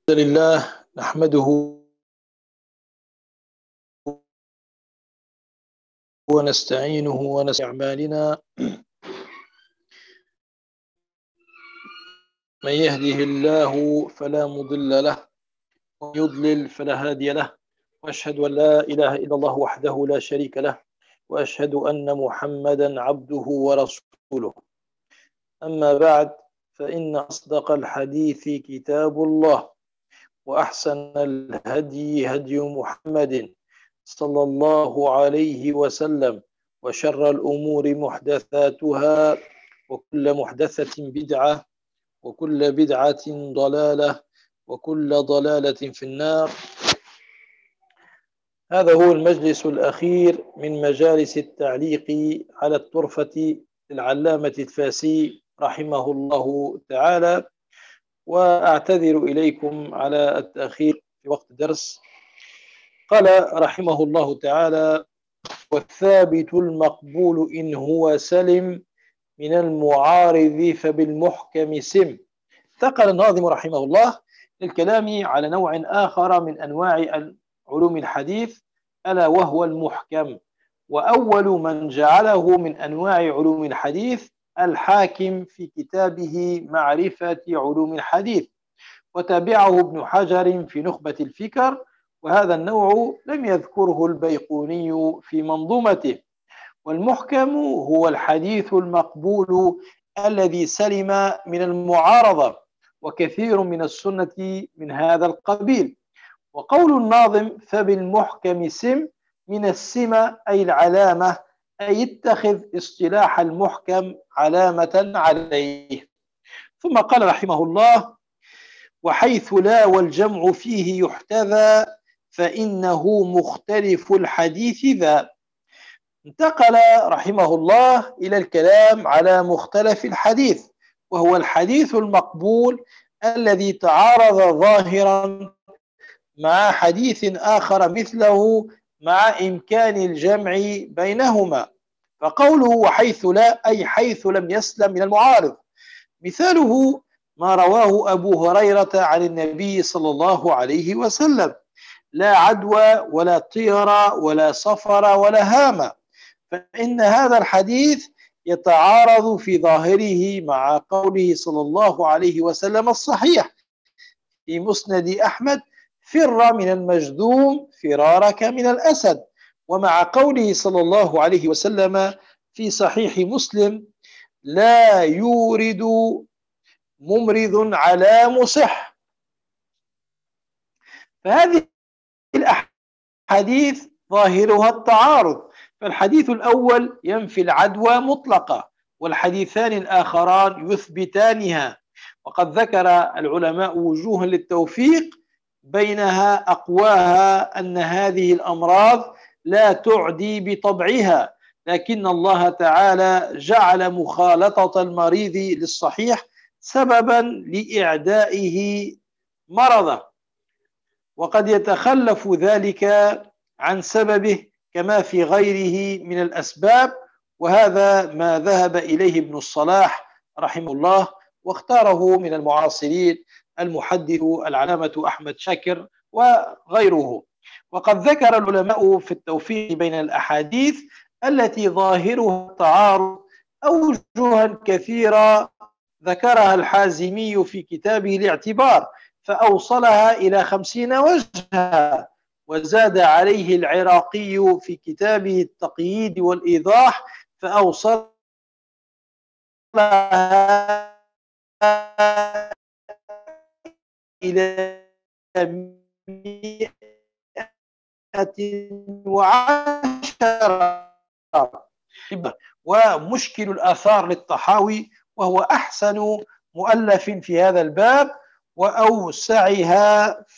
لله نحمده ونستعينه أعمالنا من يهده الله فلا مضل له ومن يضلل فلا هادي له وأشهد أن لا إله إلا الله وحده لا شريك له وأشهد أن محمدا عبده ورسوله. أما بعد، فإن أصدق الحديث كتاب الله، وأحسن الهدي هدي محمد صلى الله عليه وسلم، وشر الأمور محدثاتها، وكل محدثة بدعة، وكل بدعة ضلالة، وكل ضلالة في النار. هذا هو المجلس الأخير من مجالس التعليق على الطرفة للعلامة الفاسي رحمه الله تعالى، وأعتذر إليكم على التأخير في وقت الدرس. قال رحمه الله تعالى: والثابت المقبول إن هو سلم من المعارض فبالمحكم سم. انتقل الناظم رحمه الله للكلام على نوع آخر من أنواع علوم الحديث، ألا وهو المحكم. وأول من جعله من أنواع علوم الحديث الحاكم في كتابه معرفة علوم الحديث، وتابعه ابن حجر في نخبة الفكر، وهذا النوع لم يذكره البيقوني في منظومته. والمحكم هو الحديث المقبول الذي سلم من المعارضة، وكثير من السنة من هذا القبيل. وقول الناظم فبالمحكم سم، من السمة أي العلامة، أي اتخذ اصطلاح المحكم علامة عليه. ثم قال رحمه الله: وحيث لا والجمع فيه يحتذى فإنه مختلف الحديث ذا. انتقل رحمه الله إلى الكلام على مختلف الحديث، وهو الحديث المقبول الذي تعارض ظاهرا مع حديث آخر مثله مع إمكان الجمع بينهما. فقوله وحيث لا أي حيث لم يسلم من المعارض. مثاله ما رواه أبو هريرة عن النبي صلى الله عليه وسلم: لا عدوى ولا طير ولا صفر ولا هامة. فإن هذا الحديث يتعارض في ظاهره مع قوله صلى الله عليه وسلم الصحيح في مسند أحمد: فر من المجذوم فرارك من الأسد، ومع قوله صلى الله عليه وسلم في صحيح مسلم: لا يورد ممرض على مصح. فهذه الأحاديث ظاهرها التعارض، فالحديث الأول ينفي العدوى مطلقة، والحديثان الآخران يثبتانها. وقد ذكر العلماء وجوها للتوفيق، بينها أقواها أن هذه الأمراض لا تعدي بطبعها، لكن الله تعالى جعل مخالطة المريض للصحيح سببا لإعدائه مرضه، وقد يتخلف ذلك عن سببه كما في غيره من الأسباب. وهذا ما ذهب إليه ابن الصلاح رحمه الله، واختاره من المعاصرين المحدث العلامة أحمد شاكر وغيره. وقد ذكر العلماء في التوفيق بين الأحاديث التي ظاهرها التعارض أوجها كثيرة ذكرها الحازمي في كتابه الاعتبار، فأوصلها إلى 50 وجها، وزاد عليه العراقي في كتابه التقييد والإيضاح فأوصلها إلى 110. ومشكل الآثار للطحاوي، وهو أحسن مؤلف في هذا الباب وأوسعها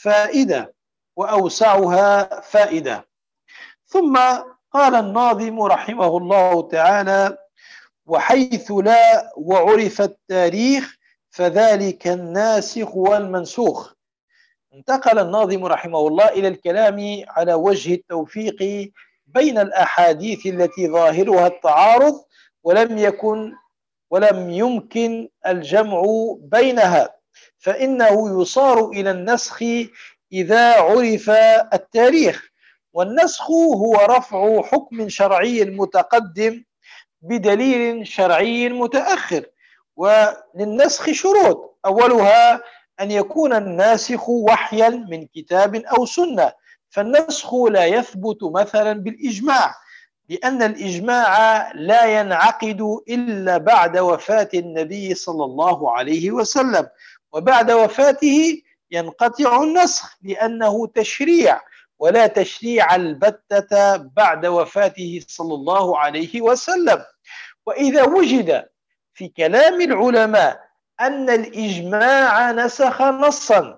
فائدة. ثم قال الناظم رحمه الله تعالى: وحيث لا وعرف التاريخ فذلك الناسخ والمنسوخ. انتقل الناظم رحمه الله إلى الكلام على وجه التوفيق بين الأحاديث التي ظاهرها التعارض ولم يمكن الجمع بينها. فإنه يصار إلى النسخ إذا عرف التاريخ، والنسخ هو رفع حكم شرعي متقدم بدليل شرعي متأخر. وللنسخ شروط، أولها أن يكون الناسخ وحيا من كتاب أو سنة، فالنسخ لا يثبت مثلا بالإجماع، لأن الإجماع لا ينعقد إلا بعد وفاة النبي صلى الله عليه وسلم، وبعد وفاته ينقطع النسخ لأنه تشريع، ولا تشريع البتة بعد وفاته صلى الله عليه وسلم. وإذا وجد في كلام العلماء أن الإجماع نسخ نصا،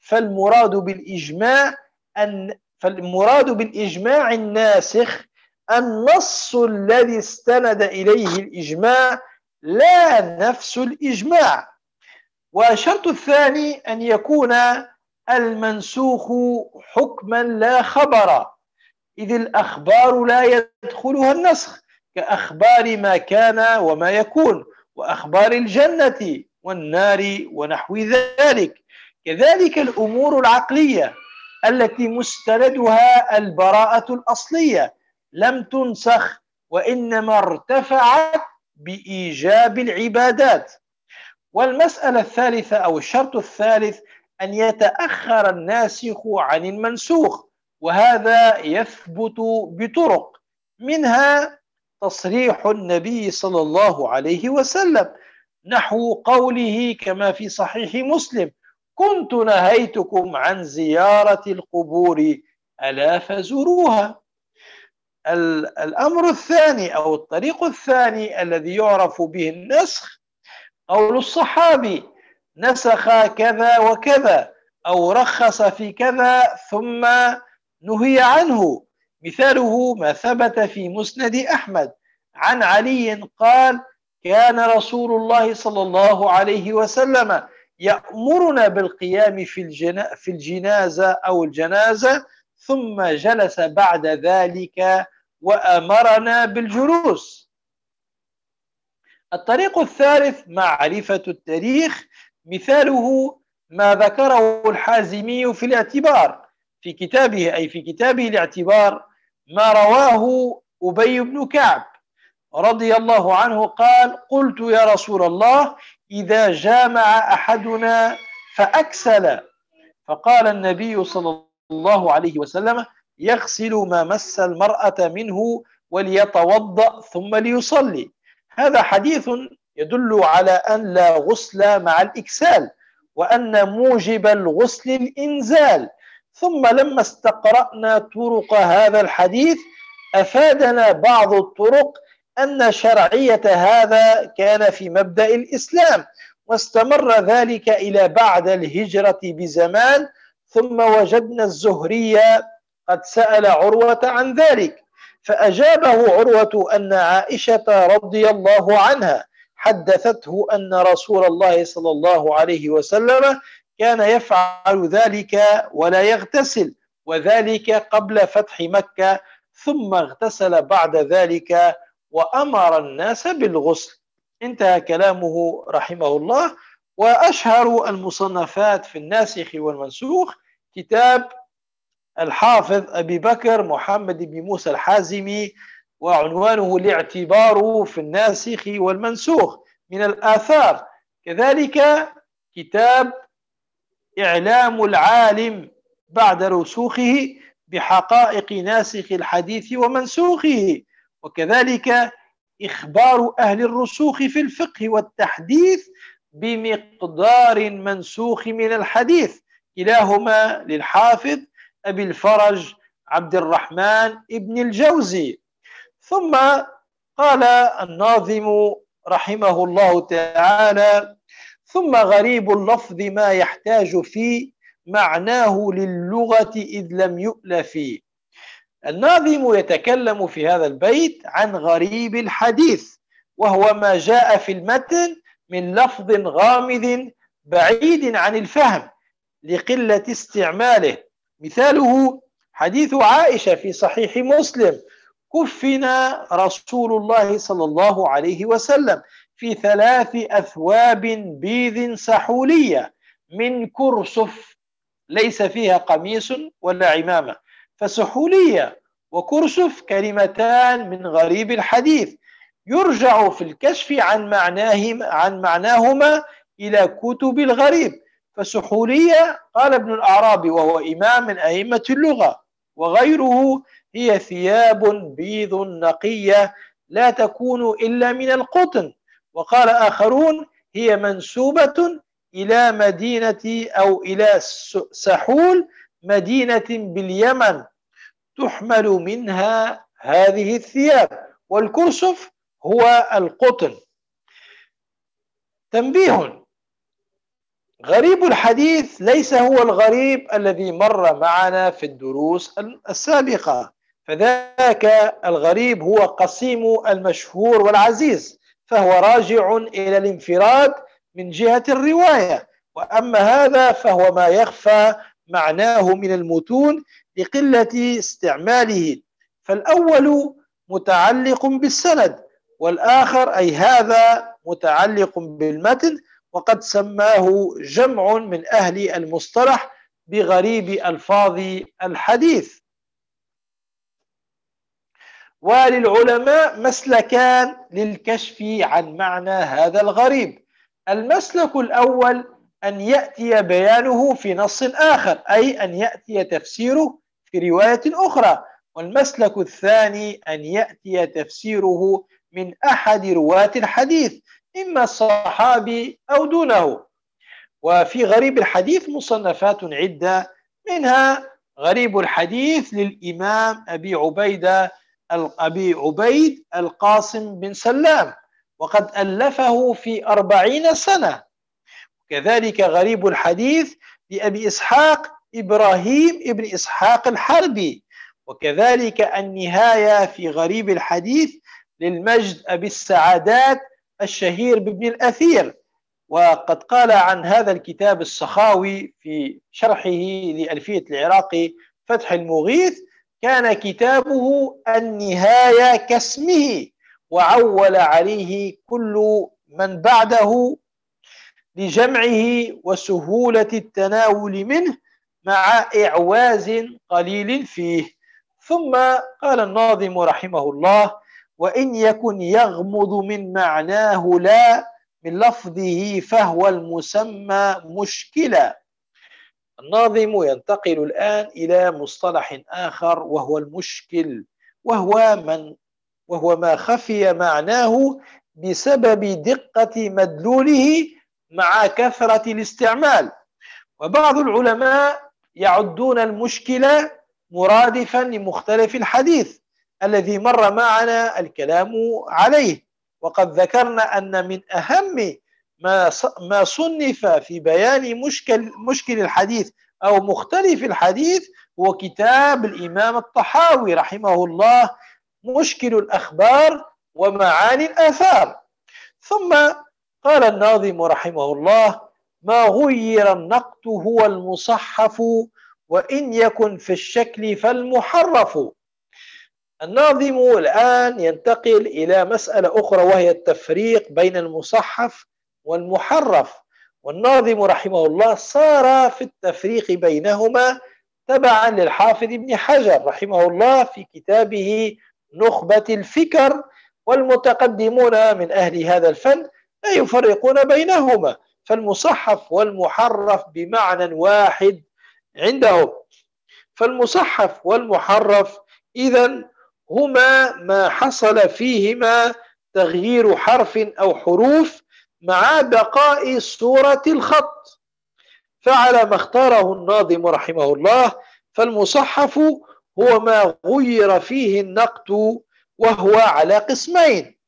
فالمراد بالإجماع الناسخ النص الذي استند إليه الإجماع، لا نفس الإجماع. والشرط الثاني أن يكون المنسوخ حكما لا خبرا، إذ الأخبار لا يدخلها النسخ، كأخبار ما كان وما يكون، وأخبار الجنة والنار ونحو ذلك. كذلك الأمور العقلية التي مستندها البراءة الأصلية لم تنسخ، وإنما ارتفعت بإيجاب العبادات. والمسألة الثالثة أو الشرط الثالث أن يتأخر الناسخ عن المنسوخ، وهذا يثبت بطرق، منها تصريح النبي صلى الله عليه وسلم نحو قوله كما في صحيح مسلم: كنت نهيتكم عن زيارة القبور ألا فزوروها. الأمر الثاني أو الطريق الثاني الذي يعرف به النسخ قول الصحابي: نسخ كذا وكذا، أو رخص في كذا ثم نهي عنه. مثاله ما ثبت في مسند أحمد عن علي قال: كان رسول الله صلى الله عليه وسلم يأمرنا بالقيام في الجنازة أو الجنازة، ثم جلس بعد ذلك وأمرنا بالجلوس. الطريق الثالث معرفة التاريخ، مثاله ما ذكره الحازمي في الاعتبار في كتابه الاعتبار، ما رواه أبي بن كعب رضي الله عنه قال: قلت يا رسول الله إذا جامع أحدنا فأكسل، فقال النبي صلى الله عليه وسلم: يغسل ما مس المرأة منه وليتوضأ ثم ليصلي. هذا حديث يدل على أن لا غسل مع الإكسال، وأن موجب الغسل الإنزال. ثم لما استقرأنا طرق هذا الحديث أفادنا بعض الطرق أن شرعية هذا كان في مبدأ الإسلام، واستمر ذلك إلى بعد الهجرة بزمان، ثم وجدنا الزهري قد سأل عروة عن ذلك، فأجابه عروة أن عائشة رضي الله عنها حدثته أن رسول الله صلى الله عليه وسلم كان يفعل ذلك ولا يغتسل، وذلك قبل فتح مكة، ثم اغتسل بعد ذلك وأمر الناس بالغسل. انتهى كلامه رحمه الله. وأشهر المصنفات في الناسخ والمنسوخ كتاب الحافظ أبي بكر محمد بن موسى الحازمي، وعنوانه الاعتبار في الناسخ والمنسوخ من الآثار. كذلك كتاب إعلام العالم بعد رسوخه بحقائق ناسخ الحديث ومنسوخه، وكذلك إخبار أهل الرسوخ في الفقه والتحديث بمقدار منسوخ من الحديث، كلاهما للحافظ أبي الفرج عبد الرحمن ابن الجوزي. ثم قال الناظم رحمه الله تعالى: ثم غريب اللفظ ما يحتاج في معناه للغة إذ لم يؤلف. الناظم يتكلم في هذا البيت عن غريب الحديث، وهو ما جاء في المتن من لفظ غامض بعيد عن الفهم لقلة استعماله. مثاله حديث عائشة في صحيح مسلم: كفنا رسول الله صلى الله عليه وسلم في 3 أثواب بيض سحولية، من كرسف ليس فيها قميص ولا عمامة. فسحولية وكرسف كلمتان من غريب الحديث، يرجع في الكشف عن معناهما إلى كتب الغريب. فسحولية قال ابن الأعرابي وهو إمام من أئمة اللغة وغيره: هي ثياب بيض نقية لا تكون إلا من القطن. وقال آخرون: هي منسوبة إلى مدينة أو إلى سحول مدينة باليمن تحمل منها هذه الثياب، والكرسف هو القطن. تنبيه: غريب الحديث ليس هو الغريب الذي مر معنا في الدروس السابقة، فذاك الغريب هو قسيم المشهور والعزيز، فهو راجع إلى الانفراد من جهة الرواية. وأما هذا فهو ما يخفى معناه من المتون لقلة استعماله، فالأول متعلق بالسند، والآخر أي هذا متعلق بالمتن، وقد سماه جمع من أهل المصطلح بغريب ألفاظ الحديث. وللعلماء مسلكان للكشف عن معنى هذا الغريب: المسلك الأول أن يأتي بيانه في نص آخر، أي أن يأتي تفسيره في رواية أخرى. والمسلك الثاني أن يأتي تفسيره من أحد رواة الحديث، إما الصحابي أو دونه. وفي غريب الحديث مصنفات عدة، منها غريب الحديث للإمام أبي عبيد القاسم بن سلام، وقد ألفه في 40 سنة. كذلك غريب الحديث لأبي إسحاق إبراهيم ابن إسحاق الحربي. وكذلك النهاية في غريب الحديث للمجد أبي السعادات الشهير بابن الأثير. وقد قال عن هذا الكتاب السخاوي في شرحه لألفية العراقي فتح المغيث: كان كتابه النهاية كاسمه، وعول عليه كل من بعده لجمعه وسهولة التناول منه مع إعواز قليل فيه. ثم قال الناظم رحمه الله: وإن يكن يغمض من معناه لا من لفظه فهو المسمى مشكلا. الناظم ينتقل الآن إلى مصطلح آخر وهو المشكل، وهو ما خفي معناه بسبب دقة مدلوله مع كثرة الاستعمال. وبعض العلماء يعدون المشكلة مرادفا لمختلف الحديث الذي مر معنا الكلام عليه. وقد ذكرنا أن من أهم ما صنف في بيان مشكل الحديث أو مختلف الحديث هو كتاب الإمام الطحاوي رحمه الله، مشكل الأخبار ومعاني الآثار. ثم قال الناظم رحمه الله: ما غير النقط هو المصحف، وإن يكن في الشكل فالمحرف. الناظم الآن ينتقل إلى مسألة أخرى وهي التفريق بين المصحف والمحرف. والناظم رحمه الله صار في التفريق بينهما تبعا للحافظ ابن حجر رحمه الله في كتابه نخبة الفكر. والمتقدمون من أهل هذا الفن لا يفرقون بينهما، فالمصحف والمحرف بمعنى واحد عندهم. فالمصحف والمحرف إذن هما ما حصل فيهما تغيير حرف أو حروف مع بقاء صورة الخط. فعلى ما اختاره الناظم رحمه الله، فالمصحف هو ما غير فيه النقط، وهو على قسمين: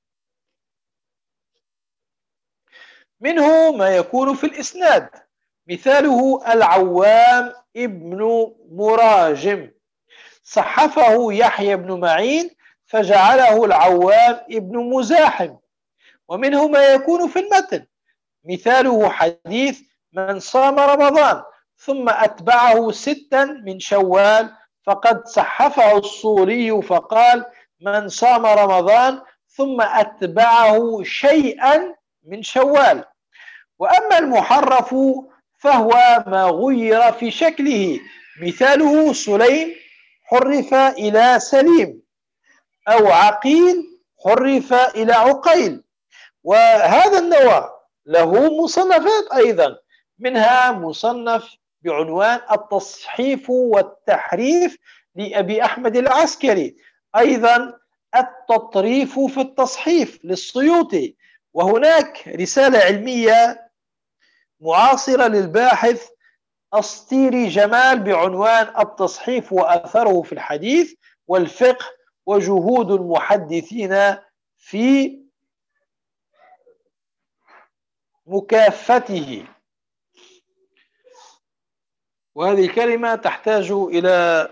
منه ما يكون في الإسناد، مثاله العوام ابن مراجم صحفه يحيى بن معين فجعله العوام ابن مزاحم. ومنه ما يكون في المتن، مثاله حديث من صام رمضان ثم أتبعه 6 من شوال فقد صحفه الصوري فقال من صام رمضان ثم أتبعه شيئا من شوال. وأما المحرف فهو ما غير في شكله. مثاله سليم حرف إلى سليم، أو عقيل حرف إلى عقيل. وهذا النوع له مصنفات أيضا، منها مصنف بعنوان التصحيف والتحريف لأبي أحمد العسكري، أيضا التطريف في التصحيف للسيوطي، وهناك رسالة علمية معاصرة للباحث أسطيري جمال بعنوان التصحيف وأثره في الحديث والفقه وجهود المحدثين في مكافته. وهذه الكلمة تحتاج إلى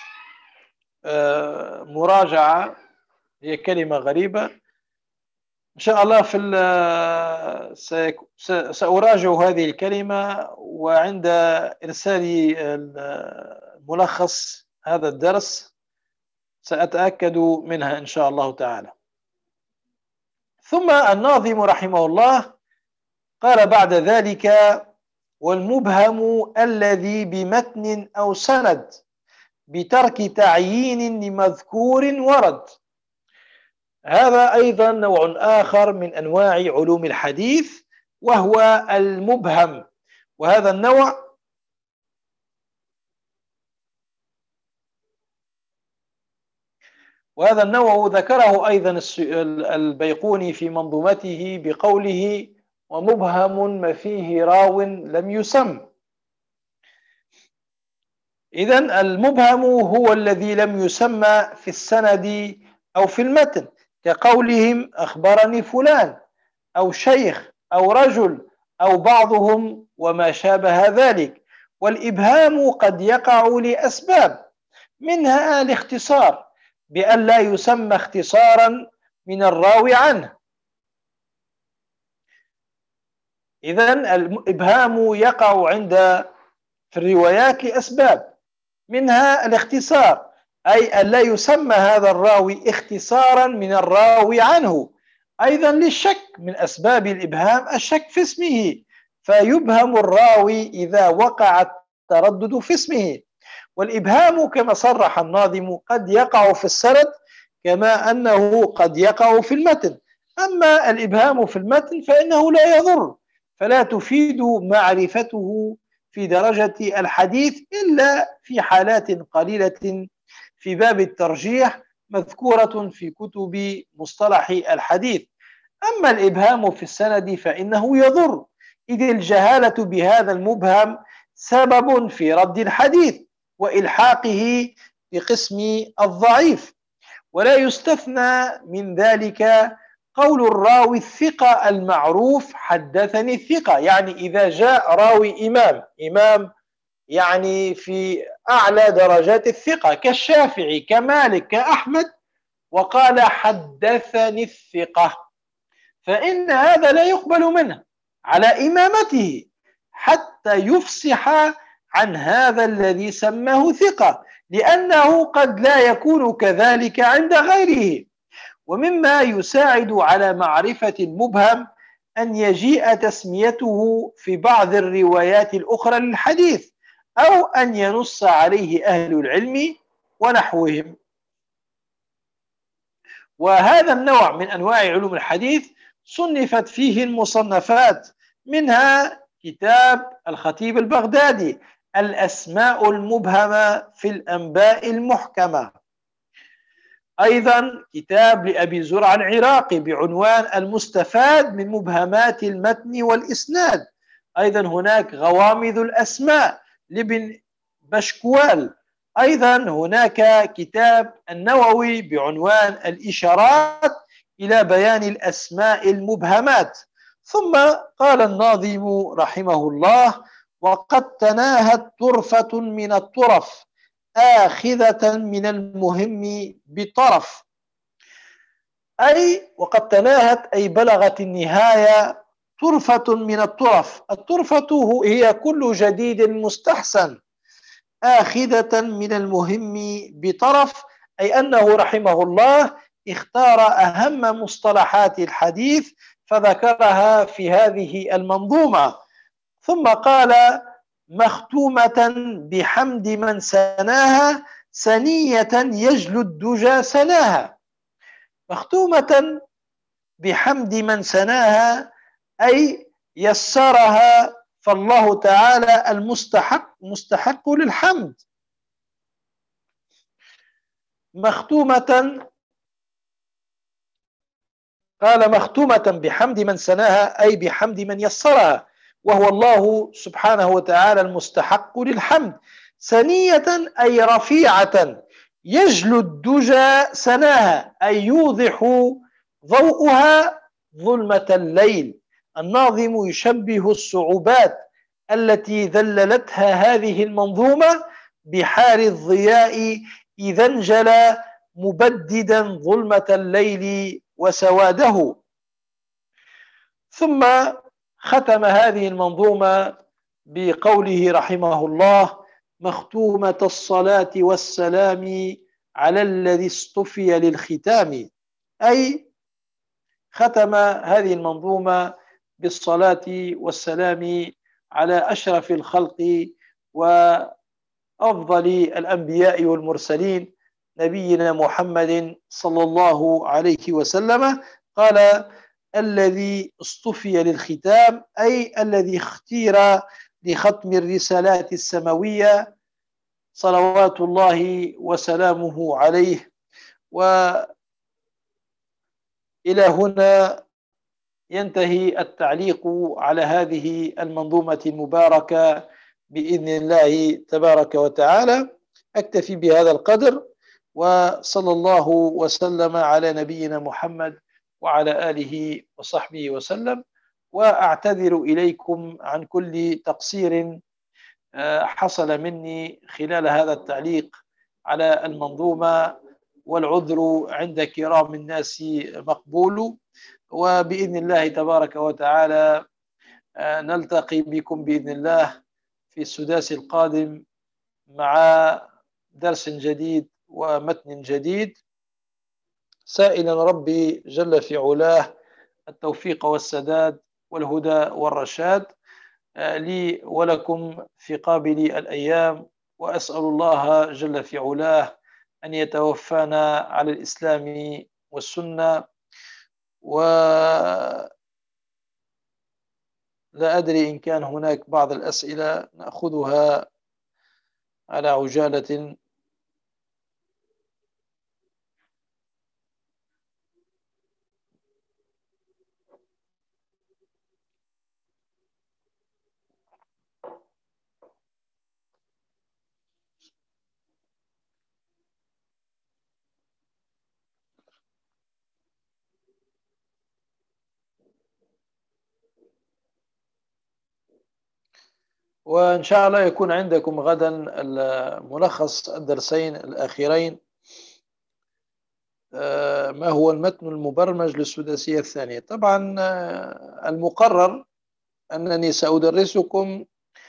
مراجعة، هي كلمة غريبة. إن شاء الله سأراجع هذه الكلمة، وعند إرسال ملخص هذا الدرس سأتأكد منها إن شاء الله تعالى. ثم الناظم رحمه الله قال بعد ذلك: والمبهم الذي بمتن أو سند بترك تعيين لمذكور ورد. هذا أيضا نوع آخر من أنواع علوم الحديث، وهو المبهم. وهذا النوع ذكره أيضا البيقوني في منظومته بقوله: ومبهم ما فيه راو لم يسم. إذن المبهم هو الذي لم يسمى في السند أو في المتن، كقولهم أخبرني فلان، أو شيخ، أو رجل، أو بعضهم وما شابه ذلك. والإبهام قد يقع لأسباب، منها الاختصار بأن لا يسمى اختصارا من الراوي عنه. إذن الإبهام يقع في الروايات لأسباب، منها الاختصار، أي أن لا يسمى هذا الراوي اختصارا من الراوي عنه. أيضا للشك، من أسباب الإبهام الشك في اسمه، فيبهم الراوي إذا وقع التردد في اسمه. والإبهام كما صرح الناظم قد يقع في السند كما أنه قد يقع في المتن. أما الإبهام في المتن فإنه لا يضر، فلا تفيد معرفته في درجة الحديث إلا في حالات قليلة في باب الترجيح مذكورة في كتب مصطلح الحديث. أما الإبهام في السند فإنه يضر، إذ الجهالة بهذا المبهم سبب في رد الحديث وإلحاقه بقسم الضعيف. ولا يستثنى من ذلك قول الراوي الثقة المعروف حدثني الثقة، يعني إذا جاء راوي إمام يعني في أعلى درجات الثقة كالشافعي كمالك كأحمد، وقال حدثني الثقة، فإن هذا لا يقبل منه على إمامته حتى يفصح عن هذا الذي سماه ثقة، لأنه قد لا يكون كذلك عند غيره. ومما يساعد على معرفة المبهم أن يجيء تسميته في بعض الروايات الأخرى للحديث، أو أن ينص عليه أهل العلم ونحوهم. وهذا النوع من أنواع علوم الحديث صنفت فيه المصنفات، منها كتاب الخطيب البغدادي الأسماء المبهمة في الأنباء المحكمة، أيضا كتاب لأبي زرع العراقي بعنوان المستفاد من مبهمات المتن والإسناد، أيضا هناك غوامض الأسماء لابن بشكوال، أيضا هناك كتاب النووي بعنوان الإشارات إلى بيان الأسماء المبهمات. ثم قال الناظم رحمه الله: وقد تناهت طرفة من الطرف آخذة من المهم بطرف. أي وقد تناهت أي بلغت النهاية طرفة من الطرف. الطرفة هي كل جديد مستحسن، آخذة من المهم بطرف، أي أنه رحمه الله اختار أهم مصطلحات الحديث فذكرها في هذه المنظومة. ثم قال مختومة بحمد من سناها سنية يجلو الدجى سناها. مختومة بحمد من سناها أي يسرها، فالله تعالى مستحق للحمد. مختومة، قال مختومة بحمد من سناها أي بحمد من يسرها، وهو الله سبحانه وتعالى المستحق للحمد. سنية أي رفيعة، يجلو الدجى سناها أي يوضح ضوءها ظلمة الليل. الناظم يشبه الصعوبات التي ذللتها هذه المنظومة بحار الضياء إذا انجلى مبددا ظلمة الليل وسواده. ثم ختم هذه المنظومة بقوله رحمه الله: مختومة الصلاة والسلام على الذي اصطفي للختام. أي ختم هذه المنظومة بالصلاة والسلام على أشرف الخلق وأفضل الأنبياء والمرسلين نبينا محمد صلى الله عليه وسلم. قال الذي اصطفي للختام أي الذي اختير لختم الرسالات السماوية صلوات الله وسلامه عليه. وإلى هنا ينتهي التعليق على هذه المنظومة المباركة بإذن الله تبارك وتعالى. أكتفي بهذا القدر، وصلى الله وسلم على نبينا محمد وعلى آله وصحبه وسلم. وأعتذر إليكم عن كل تقصير حصل مني خلال هذا التعليق على المنظومة، والعذر عند كرام الناس مقبول. وبإذن الله تبارك وتعالى نلتقي بكم بإذن الله في السداس القادم مع درس جديد ومتن جديد، سائلا ربي جل في علاه التوفيق والسداد والهدى والرشاد لي ولكم في قابل الأيام. وأسأل الله جل في علاه أن يتوفانا على الإسلام والسنة. ولا أدري إن كان هناك بعض الأسئلة نأخذها على عجالة. وإن شاء الله يكون عندكم غدا ملخص الدرسين الأخيرين، ما هو المتن المبرمج للسداسية الثانية. طبعا المقرر أنني سأدرسكم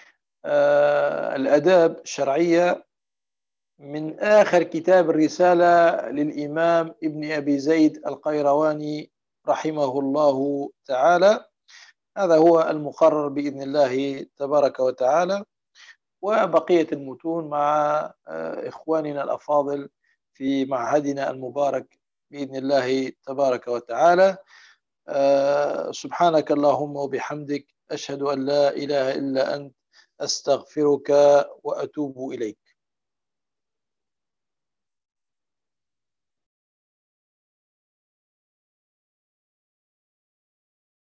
الآداب الشرعية من آخر كتاب الرسالة للإمام ابن أبي زيد القيرواني رحمه الله تعالى. هذا هو المقرر بإذن الله تبارك وتعالى، وبقية المتون مع إخواننا الأفاضل في معهدنا المبارك بإذن الله تبارك وتعالى. سبحانك اللهم وبحمدك، أشهد أن لا إله إلا أنت، أستغفرك وأتوب إليك.